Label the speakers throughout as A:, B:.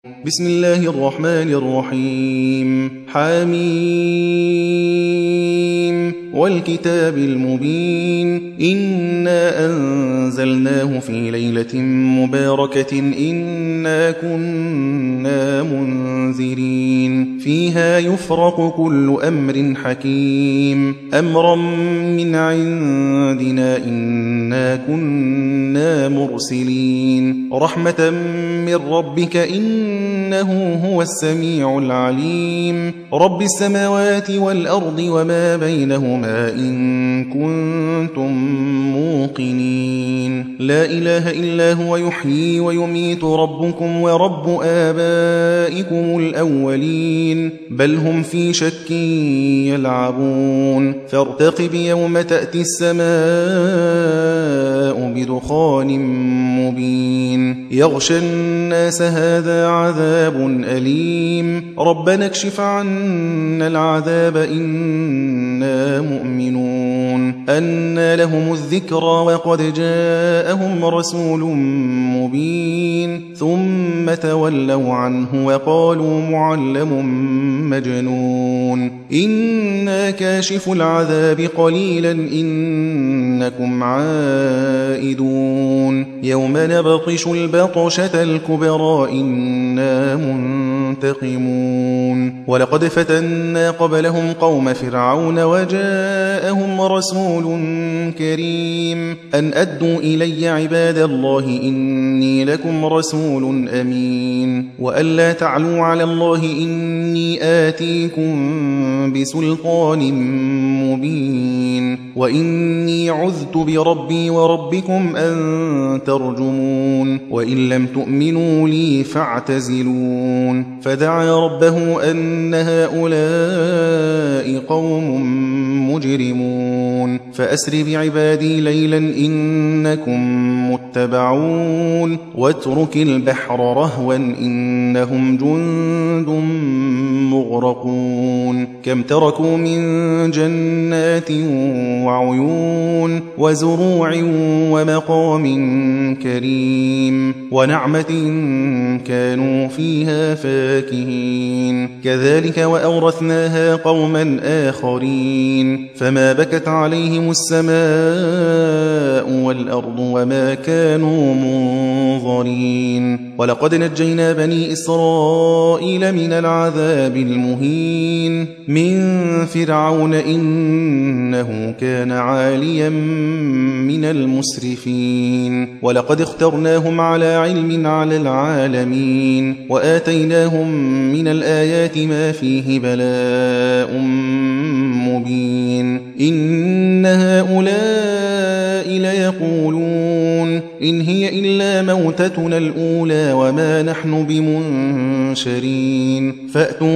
A: بسم الله الرحمن الرحيم حميم والكتاب المبين إنا أنزلناه في ليلة مباركة إنا كنا منذرين فيها يفرق كل أمر حكيم أمرا من عندنا إنا كنا مرسلين رحمة من ربك إنه هو السميع العليم رب السماوات والأرض وما بينهما إن كنتم موقنين لا إله إلا هو يحيي ويميت ربكم ورب آبائكم الأولين بل هم في شك يلعبون فارتقب يوم تأتي السماء بدخان مبين يغشى الناس هذا عذاب أليم ربنا اكشف عنا العذاب إنا مؤمنون أنى لهم الذكرى وقد جاءهم رسول مبين ثم تولوا عنه وقالوا معلم مجنون إنا كاشف العذاب قليلا إنكم عائدون يوم نبطش البطشة الكبرى إنا منتقمون ولقد فتنا قبلهم قوم فرعون وجاءهم رسول كريم أن أدوا إلي عباد الله إني لكم رسول أمين وأن لا تعلوا على الله إني آتيكم بسلطان مبين وإني عذت بربي وربكم أن ترجمون وإن لم تؤمنوا لي فاعتزلون فدعا ربه أن هؤلاء قوم مجرمون فأسر بعبادي ليلا إنكم متبعون واترك البحر رهوا إنهم جند مغرقون كم تركوا من جنات وعيون وزروع ومقام كريم ونعمة كانوا فيها فاكهين كذلك وأورثناها قوما آخرين فما بكت عليهم السماء والأرض وما كانوا منظرين ولقد نجينا بني إسرائيل من العذاب المهين من فرعون إنه كان عاليا من المسرفين ولقد اخترناهم على علم على العالمين وآتيناهم من الآيات ما فيه بلاء مبين إن هؤلاء ليقولون إن هي إلا موتتنا الأولى وما نحن بمنشرين فأتوا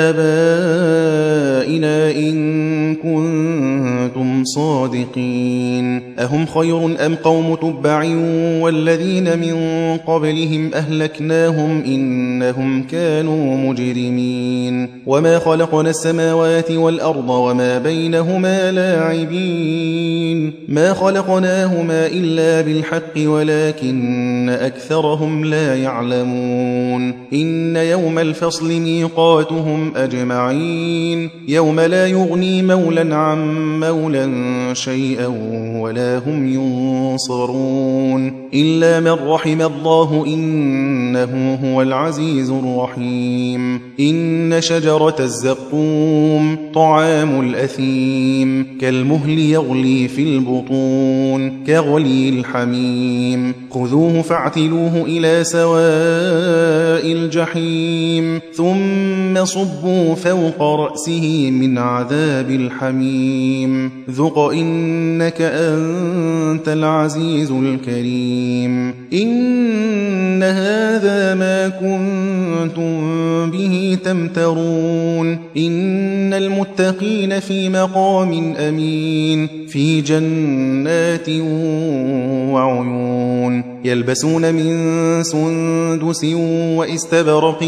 A: بآبائنا إن كنتم صادقين أهم خير أم قوم تبع والذين من قبلهم أهلكناهم إنهم كانوا مجرمين وما خلقنا السماوات والأرض وما بينهما لاعبين ما خلقناهما إلا بالحق ولكن أكثرهم لا يعلمون إن يوم الفصل ميقاتهم أجمعين يوم لا يغني مولا عن مولا شيئا ولا هم ينصرون إلا من رحم الله إنه هو العزيز الرحيم إن شجرة الزقوم طعام الأثيم كالمهل يغلي في البطون كغلي الحميم خذوه فاعتلوه إلى سواء الجحيم ثم صبوا فوق رأسه من عذاب الحميم ذق إنك أنت العزيز الكريم إن هذا ما كنتم به تمترون إن المتقين في مقام أمين في جنات وعيون يلبسون من سندس وإستبرق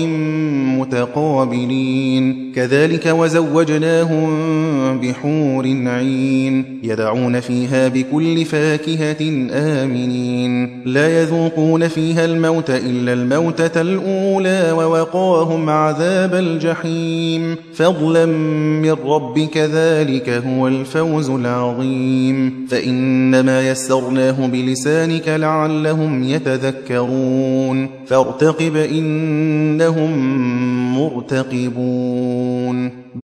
A: متقابلين كذلك وزوجناهم بحور عين يدعون فيها بكل فاكهة آمنين لا يذوقون فيها الموت إلا الموتة الأولى ووقاهم عذاب الجحيم فضلا من ربك ذلك هو الفوز العظيم فإنما يسرناه بلسانك لعلهم يتذكرون فارتقب إنهم مرتقبون